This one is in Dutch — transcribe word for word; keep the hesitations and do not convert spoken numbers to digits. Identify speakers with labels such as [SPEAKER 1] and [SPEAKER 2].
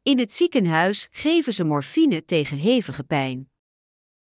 [SPEAKER 1] In het ziekenhuis geven ze morfine tegen hevige pijn.